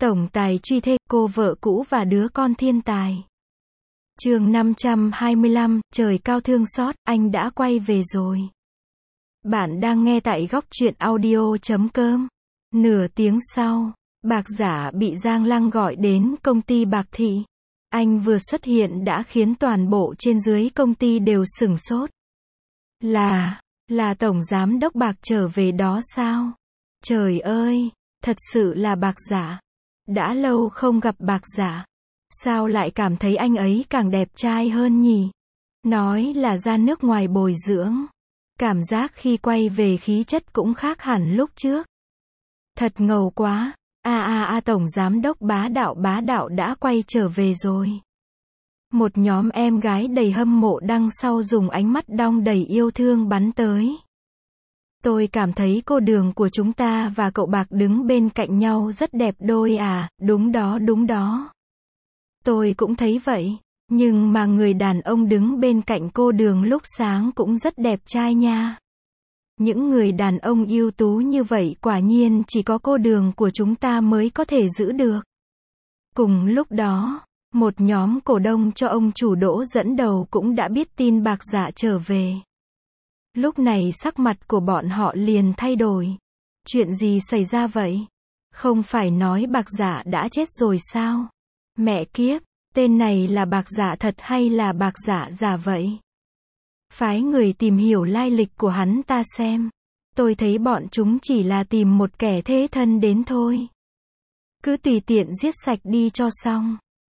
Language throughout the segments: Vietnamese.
Tổng tài truy thê, cô vợ cũ và đứa con thiên tài. Chương 525, trời cao thương xót, anh đã quay về rồi. Bạn đang nghe tại góc truyện audio.com. Nửa tiếng sau, Bạc Giả bị Giang Lăng gọi đến công ty Bạc Thị. Anh vừa xuất hiện đã khiến toàn bộ trên dưới công ty đều sửng sốt. Là Tổng Giám đốc Bạc trở về đó sao? Trời ơi, thật sự là Bạc Giả. Đã lâu không gặp Bạc Giả. Sao lại cảm thấy anh ấy càng đẹp trai hơn nhỉ? Nói là ra nước ngoài bồi dưỡng. Cảm giác khi quay về khí chất cũng khác hẳn lúc trước. Thật ngầu quá. Tổng Giám đốc bá đạo đã quay trở về rồi. Một nhóm em gái đầy hâm mộ đằng sau dùng ánh mắt đong đầy yêu thương bắn tới. Tôi cảm thấy cô Đường của chúng ta và cậu Bạc đứng bên cạnh nhau rất đẹp đôi à, đúng đó. Tôi cũng thấy vậy, nhưng mà người đàn ông đứng bên cạnh cô Đường lúc sáng cũng rất đẹp trai nha. Những người đàn ông ưu tú như vậy quả nhiên chỉ có cô Đường của chúng ta mới có thể giữ được. Cùng lúc đó, một nhóm cổ đông cho ông chủ Đỗ dẫn đầu cũng đã biết tin Bạc Giả trở về. Lúc này sắc mặt của bọn họ liền thay đổi. Chuyện gì xảy ra vậy? Không phải nói Bạc Giả đã chết rồi sao? Mẹ kiếp, tên này là Bạc Giả thật hay là Bạc Giả giả vậy? Phái người tìm hiểu lai lịch của hắn ta xem. Tôi thấy bọn chúng chỉ là tìm một kẻ thế thân đến thôi. Cứ tùy tiện giết sạch đi cho xong.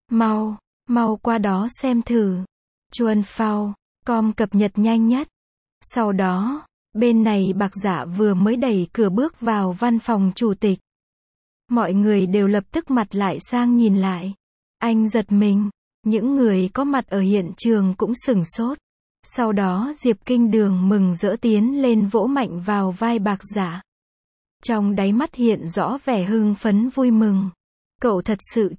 Mau qua đó xem thử. Chuan Phao, com cập nhật nhanh nhất. Sau đó, bên này Bạc Giả vừa mới đẩy cửa bước vào văn phòng chủ tịch. Mọi người đều lập tức mặt lại sang nhìn lại. Anh giật mình, những người có mặt ở hiện trường cũng sửng sốt. Sau đó Diệp Kinh Đường mừng rỡ tiến lên vỗ mạnh vào vai Bạc Giả. Trong đáy mắt hiện rõ vẻ hưng phấn vui mừng. Cậu thật sự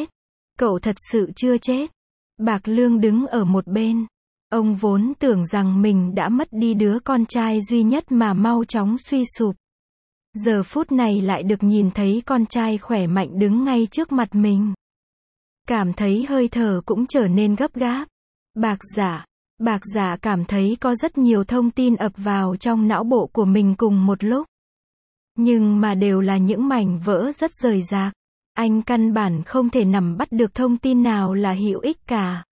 chưa chết. Bạc Lương đứng ở một bên. Ông vốn tưởng rằng mình đã mất đi đứa con trai duy nhất mà mau chóng suy sụp. Giờ phút này lại được nhìn thấy con trai khỏe mạnh đứng ngay trước mặt mình. Cảm thấy hơi thở cũng trở nên gấp gáp. Bạc Giả cảm thấy có rất nhiều thông tin ập vào trong não bộ của mình cùng một lúc. Nhưng mà đều là những mảnh vỡ rất rời rạc. Anh căn bản không thể nắm bắt được thông tin nào là hữu ích cả.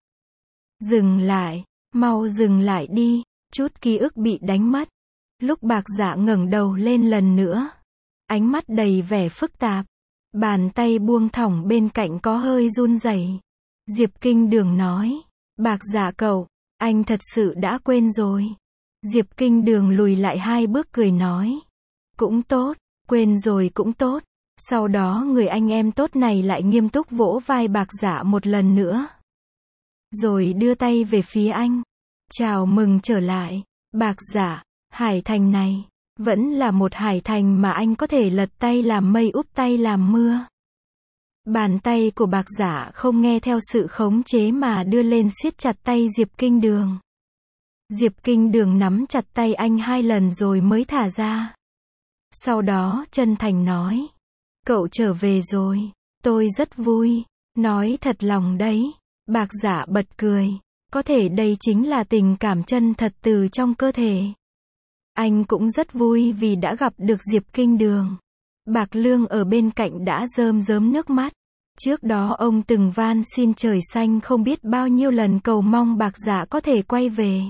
Mau dừng lại đi, chút ký ức bị đánh mất. Lúc Bạc Giả ngẩng đầu lên lần nữa, ánh mắt đầy vẻ phức tạp, bàn tay buông thõng bên cạnh có hơi run rẩy. Diệp Kinh Đường nói, Bạc Giả cậu, anh thật sự đã quên rồi. Diệp Kinh Đường lùi lại 2 bước cười nói, cũng tốt, quên rồi cũng tốt. Sau đó người anh em tốt này lại nghiêm túc vỗ vai Bạc Giả một lần nữa. Rồi đưa tay về phía anh. Chào mừng trở lại, Bạc Giả, Hải Thành này, vẫn là một Hải Thành mà anh có thể lật tay làm mây úp tay làm mưa. Bàn tay của Bạc Giả không nghe theo sự khống chế mà đưa lên siết chặt tay Diệp Kinh Đường. Diệp Kinh Đường nắm chặt tay anh 2 lần rồi mới thả ra. Sau đó chân thành nói, cậu trở về rồi, tôi rất vui, nói thật lòng đấy. Bạc Giả bật cười, có thể đây chính là tình cảm chân thật từ trong cơ thể. Anh cũng rất vui vì đã gặp được Diệp Kinh Đường. Bạc Lương ở bên cạnh đã rơm rớm nước mắt. Trước đó ông từng van xin trời xanh không biết bao nhiêu lần cầu mong Bạc Giả có thể quay về.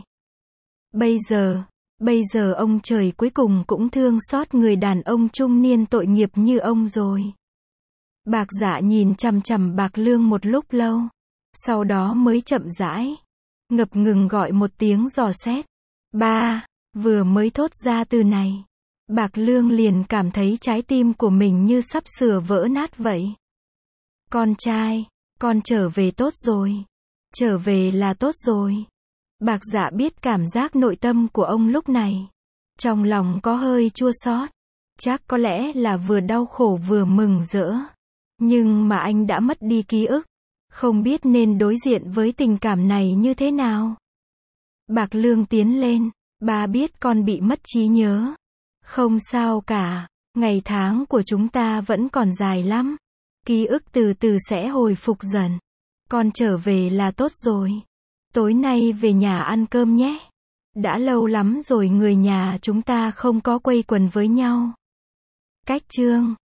Bây giờ ông trời cuối cùng cũng thương xót người đàn ông trung niên tội nghiệp như ông rồi. Bạc Giả nhìn chằm chằm Bạc Lương một lúc lâu. Sau đó mới chậm rãi, ngập ngừng gọi một tiếng dò xét. Ba, vừa mới thốt ra từ này. Bạc Lương liền cảm thấy trái tim của mình như sắp sửa vỡ nát vậy. Con trai, con trở về tốt rồi. Trở về là tốt rồi. Bạc Giả biết cảm giác nội tâm của ông lúc này. Trong lòng có hơi chua xót. Chắc có lẽ là vừa đau khổ vừa mừng rỡ. Nhưng mà anh đã mất đi ký ức. Không biết nên đối diện với tình cảm này như thế nào. Bạc Lương tiến lên. Ba biết con bị mất trí nhớ. Không sao cả. Ngày tháng của chúng ta vẫn còn dài lắm. Ký ức từ từ sẽ hồi phục dần. Con trở về là tốt rồi. Tối nay về nhà ăn cơm nhé. Đã lâu lắm rồi người nhà chúng ta không có quây quần với nhau. Cách chương